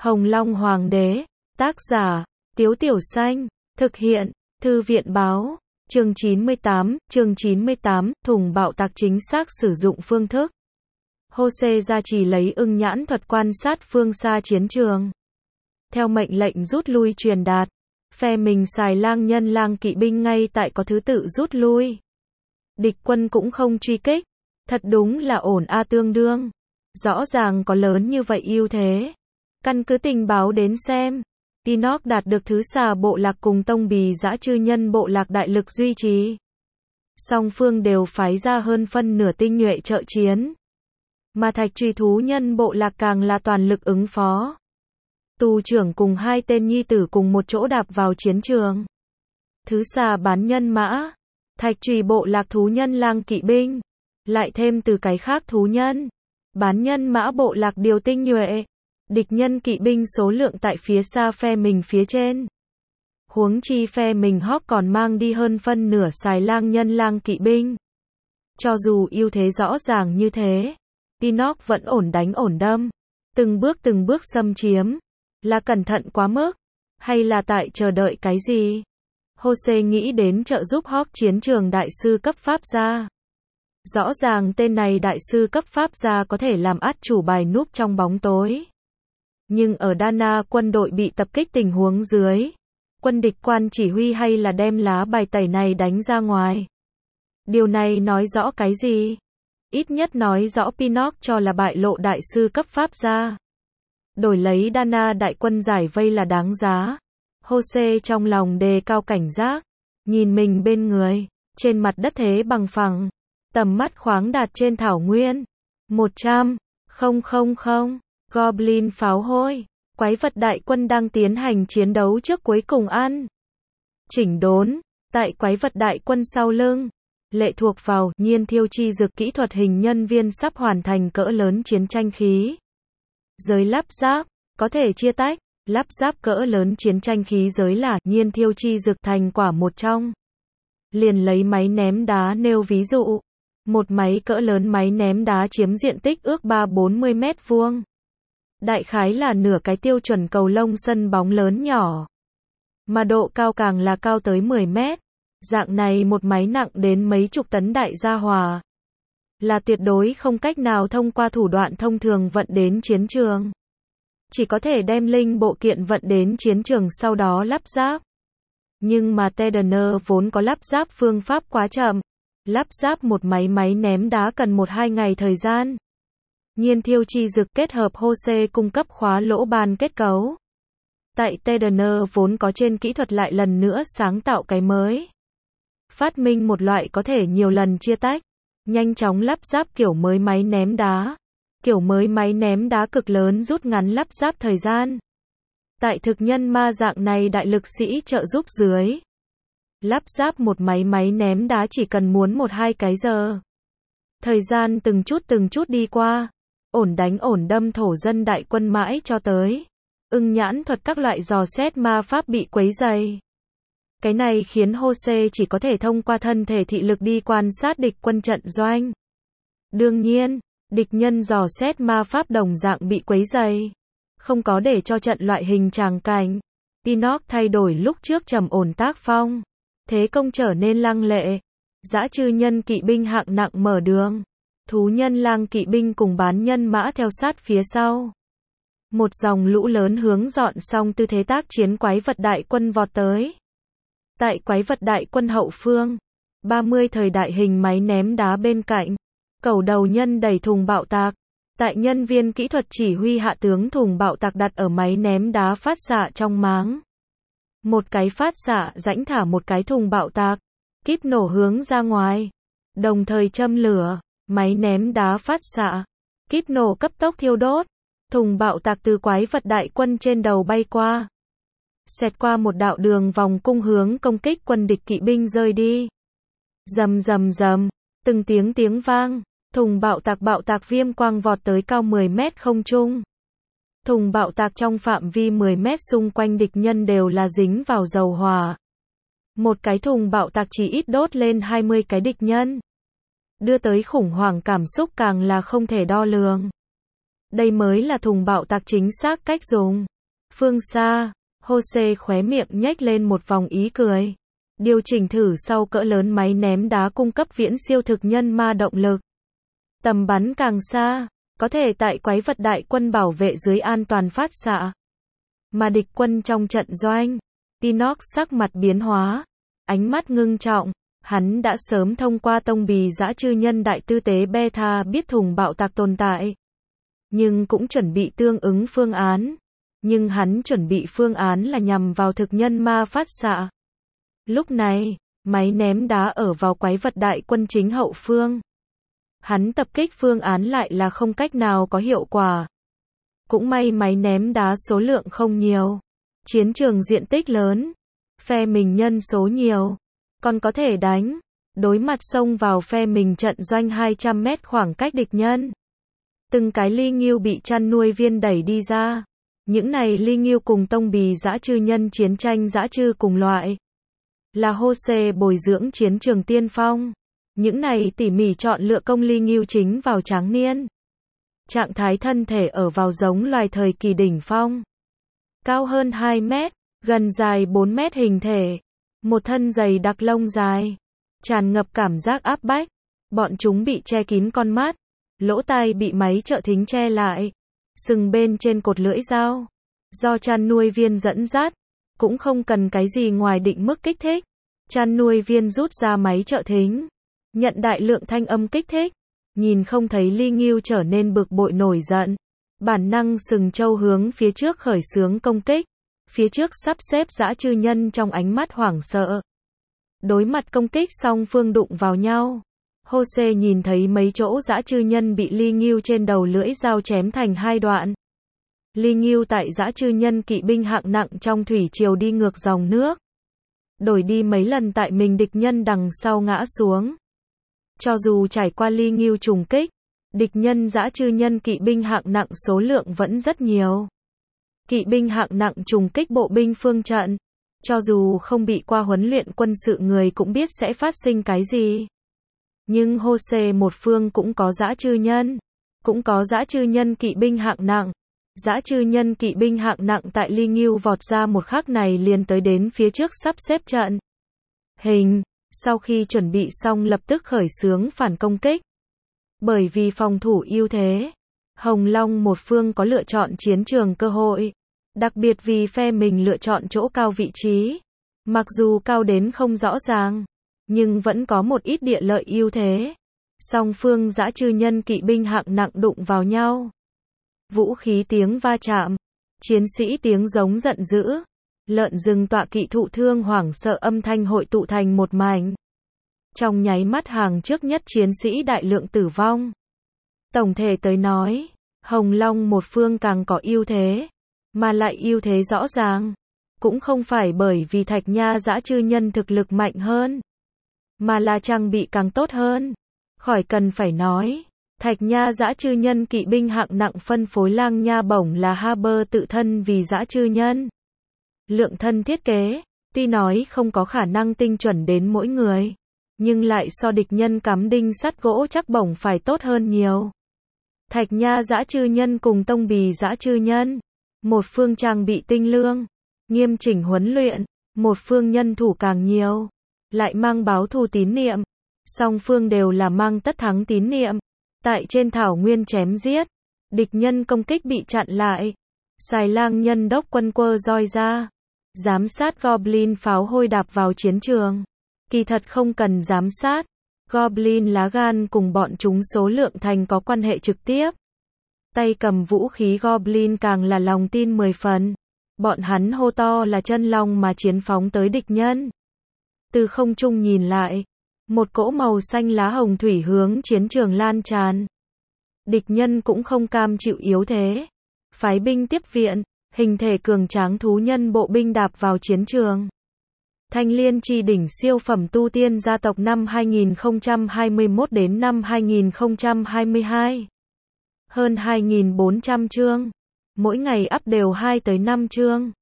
Hồng Long Hoàng đế, tác giả, Tiếu Tiểu Xanh, thực hiện, Thư viện báo, chương 98, thùng bạo tạc chính xác sử dụng phương thức. Hosea gia trì lấy ưng nhãn thuật quan sát phương xa chiến trường. Theo mệnh lệnh rút lui truyền đạt, phe mình xài lang nhân lang kỵ binh ngay tại có thứ tự rút lui. Địch quân cũng không truy kích, thật đúng là ổn a tương đương. Rõ ràng có lớn như vậy ưu thế. Căn cứ tình báo đến xem, Enoch đạt được thứ xà bộ lạc cùng tông bì dã chư nhân bộ lạc đại lực duy trì. Song phương đều phái ra hơn phân nửa tinh nhuệ trợ chiến. Mà thạch truy thú nhân bộ lạc càng là toàn lực ứng phó. Tù trưởng cùng hai tên nhi tử cùng một chỗ đạp vào chiến trường. Thứ xà bán nhân mã, thạch truy bộ lạc thú nhân lang kỵ binh, lại thêm từ cái khác thú nhân, bán nhân mã bộ lạc điều tinh nhuệ. Địch nhân kỵ binh số lượng tại phía xa phe mình phía trên. Huống chi phe mình Hawk còn mang đi hơn phân nửa xài lang nhân lang kỵ binh. Cho dù ưu thế rõ ràng như thế, Enoch vẫn ổn đánh ổn đâm. Từng bước xâm chiếm. Là cẩn thận quá mức? Hay là tại chờ đợi cái gì? Hosea nghĩ đến trợ giúp Hawk chiến trường đại sư cấp pháp gia. Rõ ràng tên này đại sư cấp pháp gia có thể làm át chủ bài núp trong bóng tối. Nhưng ở Dana quân đội bị tập kích tình huống dưới, quân địch quan chỉ huy hay là đem lá bài tẩy này đánh ra ngoài. Điều này nói rõ cái gì? Ít nhất nói rõ Enoch cho là bại lộ đại sư cấp pháp gia. Đổi lấy Dana đại quân giải vây là đáng giá. Hosea trong lòng đề cao cảnh giác, nhìn mình bên người, trên mặt đất thế bằng phẳng, tầm mắt khoáng đạt trên thảo nguyên. 100,000 Goblin pháo hôi, quái vật đại quân đang tiến hành chiến đấu trước cuối cùng ăn. Chỉnh đốn, tại quái vật đại quân sau lưng, lệ thuộc vào nhiên thiêu chi dược kỹ thuật hình nhân viên sắp hoàn thành cỡ lớn chiến tranh khí. Giới lắp ráp, có thể chia tách, lắp ráp cỡ lớn chiến tranh khí giới là nhiên thiêu chi dược thành quả một trong. Liền lấy máy ném đá nêu ví dụ. Một máy cỡ lớn máy ném đá chiếm diện tích ước 340 mét vuông. Đại khái là nửa cái tiêu chuẩn cầu lông sân bóng lớn nhỏ. Mà độ cao càng là cao tới 10 mét. Dạng này một máy nặng đến mấy chục tấn đại gia hòa. Là tuyệt đối không cách nào thông qua thủ đoạn thông thường vận đến chiến trường. Chỉ có thể đem linh bộ kiện vận đến chiến trường sau đó lắp ráp. Nhưng mà Tedner vốn có lắp ráp phương pháp quá chậm. Lắp ráp một máy ném đá cần 1-2 ngày thời gian. Nhiên thiêu chi dược kết hợp Hosea cung cấp khóa lỗ ban kết cấu. Tại Tedner vốn có trên kỹ thuật lại lần nữa sáng tạo cái mới. Phát minh một loại có thể nhiều lần chia tách, nhanh chóng lắp ráp kiểu mới máy ném đá. Kiểu mới máy ném đá cực lớn rút ngắn lắp ráp thời gian. Tại thực nhân ma dạng này đại lực sĩ trợ giúp dưới, lắp ráp một máy ném đá chỉ cần muốn 1-2 cái giờ. Thời gian từng chút đi qua, ổn đánh ổn đâm thổ dân đại quân mãi cho tới ưng nhãn thuật các loại dò xét ma pháp bị quấy dày. Cái này khiến Hosea chỉ có thể thông qua thân thể thị lực đi quan sát địch quân trận doanh. Đương nhiên, địch nhân dò xét ma pháp đồng dạng bị quấy dày. Không có để cho trận loại hình tràng cảnh. Enoch thay đổi lúc trước trầm ổn tác phong. Thế công trở nên lăng lệ. Dã chư nhân kỵ binh hạng nặng mở đường. Thú nhân lang kỵ binh cùng bán nhân mã theo sát phía sau. Một dòng lũ lớn hướng dọn xong tư thế tác chiến quái vật đại quân vọt tới. Tại quái vật đại quân hậu phương, 30 thời đại hình máy ném đá bên cạnh. Cẩu đầu nhân đẩy thùng bạo tạc. Tại nhân viên kỹ thuật chỉ huy hạ tướng thùng bạo tạc đặt ở máy ném đá phát xạ trong máng. Một cái phát xạ rãnh thả một cái thùng bạo tạc. Kíp nổ hướng ra ngoài. Đồng thời châm lửa. Máy ném đá phát xạ. Kíp nổ cấp tốc thiêu đốt. Thùng bạo tạc từ quái vật đại quân trên đầu bay qua. Xẹt qua một đạo đường vòng cung hướng công kích quân địch kỵ binh rơi đi. Rầm rầm rầm. Từng tiếng vang. Thùng bạo tạc viêm quang vọt tới cao 10 mét không trung. Thùng bạo tạc trong phạm vi 10 mét xung quanh địch nhân đều là dính vào dầu hỏa. Một cái thùng bạo tạc chỉ ít đốt lên 20 cái địch nhân. Đưa tới khủng hoảng cảm xúc càng là không thể đo lường. Đây mới là thùng bạo tạc chính xác cách dùng. Phương xa, Jose khóe miệng nhếch lên một vòng ý cười. Điều chỉnh thử sau cỡ lớn máy ném đá cung cấp viễn siêu thực nhân ma động lực. Tầm bắn càng xa, có thể tại quái vật đại quân bảo vệ dưới an toàn phát xạ. Mà địch quân trong trận doanh, Inox sắc mặt biến hóa, ánh mắt ngưng trọng, hắn đã sớm thông qua tông bì dã chư nhân đại tư tế beta biết thùng bạo tạc tồn tại. Nhưng cũng chuẩn bị tương ứng phương án. Nhưng hắn chuẩn bị phương án là nhằm vào thực nhân ma phát xạ. Lúc này, máy ném đá ở vào quái vật đại quân chính hậu phương. Hắn tập kích phương án lại là không cách nào có hiệu quả. Cũng may máy ném đá số lượng không nhiều. Chiến trường diện tích lớn. Phe mình nhân số nhiều. Còn có thể đánh. Đối mặt xông vào phe mình trận doanh 200 mét khoảng cách địch nhân. Từng cái ly ngưu bị chăn nuôi viên đẩy đi ra. Những này ly ngưu cùng tông bì dã chư nhân chiến tranh dã chư cùng loại. Là Jose bồi dưỡng chiến trường tiên phong. Những này tỉ mỉ chọn lựa công ly ngưu chính vào tráng niên. Trạng thái thân thể ở vào giống loài thời kỳ đỉnh phong. Cao hơn 2 mét, gần dài 4 mét hình thể. Một thân dày đặc lông dài. Tràn ngập cảm giác áp bách. Bọn chúng bị che kín con mắt. Lỗ tai bị máy trợ thính che lại. Sừng bên trên cột lưỡi dao. Do chăn nuôi viên dẫn dắt. Cũng không cần cái gì ngoài định mức kích thích. Chăn nuôi viên rút ra máy trợ thính. Nhận đại lượng thanh âm kích thích. Nhìn không thấy ly ngưu trở nên bực bội nổi giận. Bản năng sừng trâu hướng phía trước khởi xướng công kích. Phía trước sắp xếp dã chư nhân trong ánh mắt hoảng sợ. Đối mặt công kích song phương đụng vào nhau. Jose nhìn thấy mấy chỗ dã chư nhân bị ly ngưu trên đầu lưỡi dao chém thành hai đoạn. Ly ngưu tại dã chư nhân kỵ binh hạng nặng trong thủy triều đi ngược dòng nước. Đổi đi mấy lần tại mình địch nhân đằng sau ngã xuống. Cho dù trải qua ly ngưu trùng kích, địch nhân dã chư nhân kỵ binh hạng nặng số lượng vẫn rất nhiều. Kỵ binh hạng nặng trùng kích bộ binh phương trận. Cho dù không bị qua huấn luyện quân sự người cũng biết sẽ phát sinh cái gì. Nhưng Jose một phương cũng có dã chư nhân. Cũng có dã chư nhân kỵ binh hạng nặng. Dã chư nhân kỵ binh hạng nặng tại ly ngưu vọt ra một khắc này liền tới đến phía trước sắp xếp trận. Sau khi chuẩn bị xong lập tức khởi xướng phản công kích. Bởi vì phòng thủ ưu thế, Hồng Long một phương có lựa chọn chiến trường cơ hội. Đặc biệt vì phe mình lựa chọn chỗ cao vị trí. Mặc dù cao đến không rõ ràng, nhưng vẫn có một ít địa lợi ưu thế. Song phương dã chư nhân kỵ binh hạng nặng đụng vào nhau. Vũ khí tiếng va chạm, chiến sĩ tiếng giống giận dữ, lợn rừng tọa kỵ thụ thương hoảng sợ âm thanh hội tụ thành một mảnh. Trong nháy mắt hàng trước nhất chiến sĩ đại lượng tử vong. Tổng thể tới nói, Hồng Long một phương càng có ưu thế, mà lại ưu thế rõ ràng. Cũng không phải bởi vì Thạch Nha dã chư nhân thực lực mạnh hơn, mà là trang bị càng tốt hơn. Khỏi cần phải nói. Thạch Nha dã chư nhân kỵ binh hạng nặng phân phối lang nha bổng là Haber tự thân vì dã chư nhân. Lượng thân thiết kế, tuy nói không có khả năng tinh chuẩn đến mỗi người, nhưng lại so địch nhân cắm đinh sắt gỗ chắc bổng phải tốt hơn nhiều. Thạch Nha dã chư nhân cùng tông bì dã chư nhân, một phương trang bị tinh lương, nghiêm chỉnh huấn luyện, một phương nhân thủ càng nhiều, lại mang báo thù tín niệm, song phương đều là mang tất thắng tín niệm. Tại trên thảo nguyên chém giết, địch nhân công kích bị chặn lại. Xài lang nhân đốc quân quơ roi ra, giám sát Goblin pháo hôi đạp vào chiến trường. Kỳ thật không cần giám sát, Goblin lá gan cùng bọn chúng số lượng thành có quan hệ trực tiếp. Tay cầm vũ khí Goblin càng là lòng tin 10 phần. Bọn hắn hô to là chân long mà chiến phóng tới địch nhân. Từ không trung nhìn lại, một cỗ màu xanh lá hồng thủy hướng chiến trường lan tràn. Địch nhân cũng không cam chịu yếu thế. Phái binh tiếp viện, hình thể cường tráng thú nhân bộ binh đạp vào chiến trường. Thanh Liên chi đỉnh siêu phẩm tu tiên gia tộc năm 2021 đến năm 2022. Hơn 2.400 chương. Mỗi ngày up đều 2 tới 5 chương.